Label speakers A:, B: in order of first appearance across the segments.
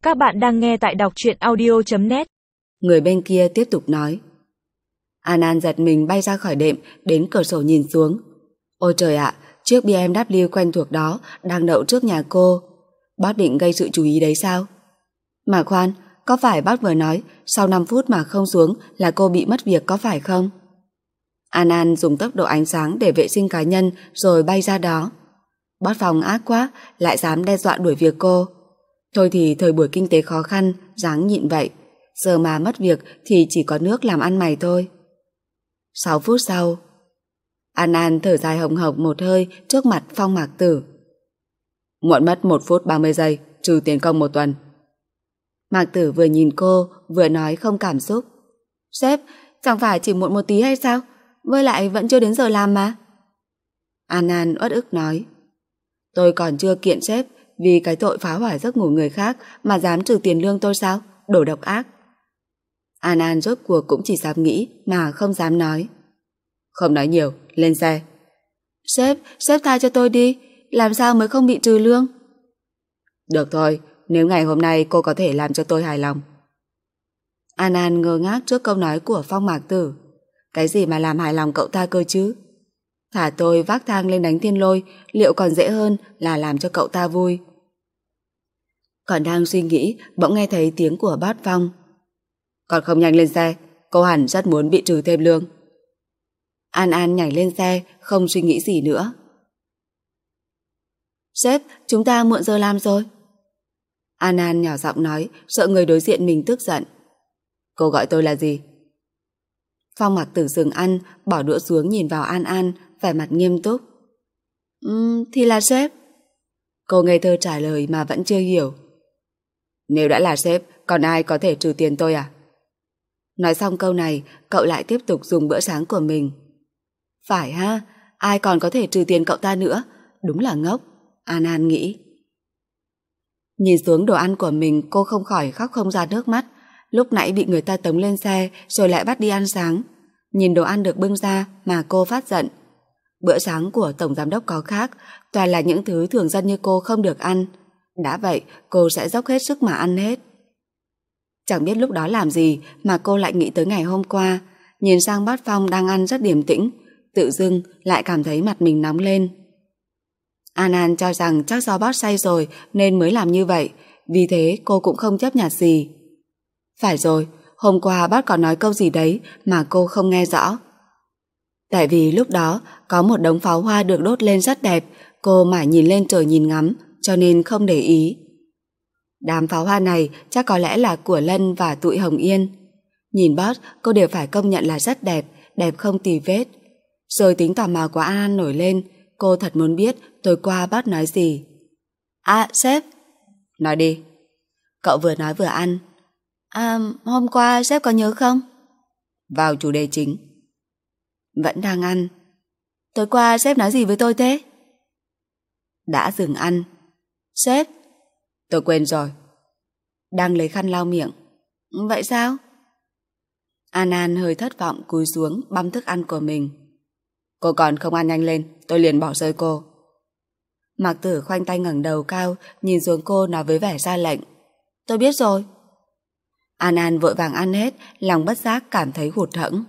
A: Các bạn đang nghe tại đọc truyện audio.net.
B: Người bên kia tiếp tục nói. An giật mình bay ra khỏi đệm, đến cửa sổ nhìn xuống. Ôi trời ạ, chiếc BMW quen thuộc đó đang đậu trước nhà cô. Boss định gây sự chú ý đấy sao? Mà khoan, có phải boss vừa nói sau 5 phút mà không xuống là cô bị mất việc có phải không? An dùng tốc độ ánh sáng để vệ sinh cá nhân rồi bay ra đó. Boss phòng ác quá, lại dám đe dọa đuổi việc cô. Thôi thì thời buổi kinh tế khó khăn, ráng nhịn vậy. Giờ mà mất việc thì chỉ có nước làm ăn mày thôi. 6 phút sau, An thở dài hồng hộc một hơi trước mặt Phong Mạc Tử. Muộn mất 1 phút 30 giây, trừ tiền công 1 tuần. Mạc Tử vừa nhìn cô, vừa nói không cảm xúc. Sếp, chẳng phải chỉ muộn một tí hay sao? Với lại vẫn chưa đến giờ làm mà. An uất ức nói. Tôi còn chưa kiện sếp vì cái tội phá hoại giấc ngủ người khác mà dám trừ tiền lương tôi sao? Đồ độc ác. An rốt cuộc cũng chỉ dám nghĩ mà không dám nói. Không nói nhiều, lên xe. Sếp tha cho tôi đi. Làm sao mới không bị trừ lương? Được thôi, nếu ngày hôm nay cô có thể làm cho tôi hài lòng. An ngơ ngác trước câu nói của Phong Mạc Tử. Cái gì mà làm hài lòng cậu ta cơ chứ? Thả tôi vác thang lên đánh thiên lôi liệu còn dễ hơn là làm cho cậu ta vui. Còn đang suy nghĩ, bỗng nghe thấy tiếng của boss Phong. Còn không nhanh lên xe, cô hẳn rất muốn bị trừ thêm lương. An nhảy lên xe, không suy nghĩ gì nữa. Sếp, chúng ta muộn giờ làm rồi. An nhỏ giọng nói, sợ người đối diện mình tức giận. Cô gọi tôi là gì? Phong Mạc Tử dừng ăn, bỏ đũa xuống nhìn vào An, vẻ mặt nghiêm túc. Thì là sếp. Cô ngây thơ trả lời mà vẫn chưa hiểu. Nếu đã là sếp, còn ai có thể trừ tiền tôi à? Nói xong câu này, cậu lại tiếp tục dùng bữa sáng của mình. Phải ha, ai còn có thể trừ tiền cậu ta nữa? Đúng là ngốc, An nghĩ. Nhìn xuống đồ ăn của mình, cô không khỏi khóc không ra nước mắt. Lúc nãy bị người ta tống lên xe rồi lại bắt đi ăn sáng. Nhìn đồ ăn được bưng ra mà cô phát giận. Bữa sáng của tổng giám đốc có khác, toàn là những thứ thường dân như cô không được ăn. Đã vậy, cô sẽ dốc hết sức mà ăn hết. Chẳng biết lúc đó làm gì mà cô lại nghĩ tới ngày hôm qua. Nhìn sang boss Phong đang ăn rất điềm tĩnh, tự dưng lại cảm thấy mặt mình nóng lên. An cho rằng chắc do boss say rồi nên mới làm như vậy, vì thế cô cũng không chấp nhặt gì. Phải rồi, hôm qua boss còn nói câu gì đấy mà cô không nghe rõ. Tại vì lúc đó có một đống pháo hoa được đốt lên rất đẹp, cô mãi nhìn lên trời nhìn ngắm cho nên không để ý. Đám pháo hoa này chắc có lẽ là của Lân và tụi Hồng Yên. Nhìn boss cô đều phải công nhận là rất đẹp, đẹp không tì vết. Rồi tính tò mò của An nổi lên, cô thật muốn biết tối qua boss nói gì. Sếp. Nói đi. Cậu vừa nói vừa ăn. Hôm qua sếp có nhớ không? Vào chủ đề chính. Vẫn đang ăn. Tối qua sếp nói gì với tôi thế? Đã dừng ăn. Sếp. Tôi quên rồi. Đang lấy khăn lau miệng. Vậy sao? An hơi thất vọng cúi xuống băm thức ăn của mình. Cô còn không ăn nhanh lên, tôi liền bỏ rơi cô. Mạc Tử khoanh tay ngẩng đầu cao, nhìn xuống cô nói với vẻ ra lệnh. Tôi biết rồi. An vội vàng ăn hết, lòng bất giác cảm thấy hụt hẫng.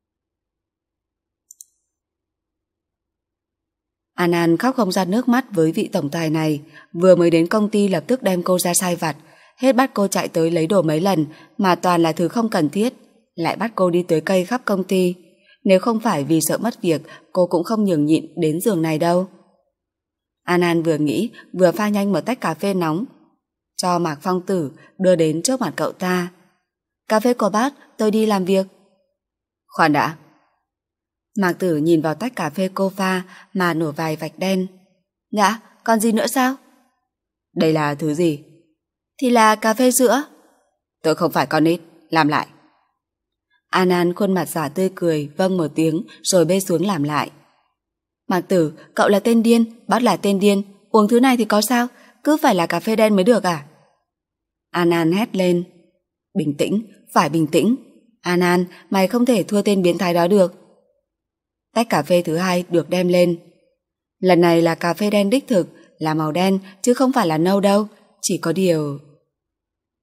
B: An khóc không ra nước mắt với vị tổng tài này, vừa mới đến công ty lập tức đem cô ra sai vặt, hết bắt cô chạy tới lấy đồ mấy lần mà toàn là thứ không cần thiết, lại bắt cô đi tưới cây khắp công ty. Nếu không phải vì sợ mất việc, cô cũng không nhường nhịn đến giường này đâu. An vừa nghĩ vừa pha nhanh một tách cà phê nóng cho Mạc Phong Tử đưa đến trước mặt cậu ta. Cà phê của bác, tôi đi làm việc. Khoan đã. Mạc Tử nhìn vào tách cà phê cô pha mà nổi vài vạch đen. Dạ, còn gì nữa sao? Đây là thứ gì? Thì là cà phê sữa. Tôi không phải con nít, làm lại. An khuôn mặt giả tươi cười, vâng một tiếng rồi bê xuống làm lại. Mạc Tử, cậu là tên điên, bác là tên điên, uống thứ này thì có sao, cứ phải là cà phê đen mới được à? An hét lên. Bình tĩnh, phải bình tĩnh. An, mày không thể thua tên biến thái đó được. Tách cà phê thứ hai được đem lên. Lần này là cà phê đen đích thực, là màu đen chứ không phải là nâu đâu, chỉ có điều...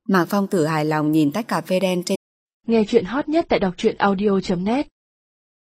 B: Mạc Phong Tử hài lòng nhìn tách cà phê đen trên.
A: Nghe chuyện hot nhất tại đọc truyện audio.net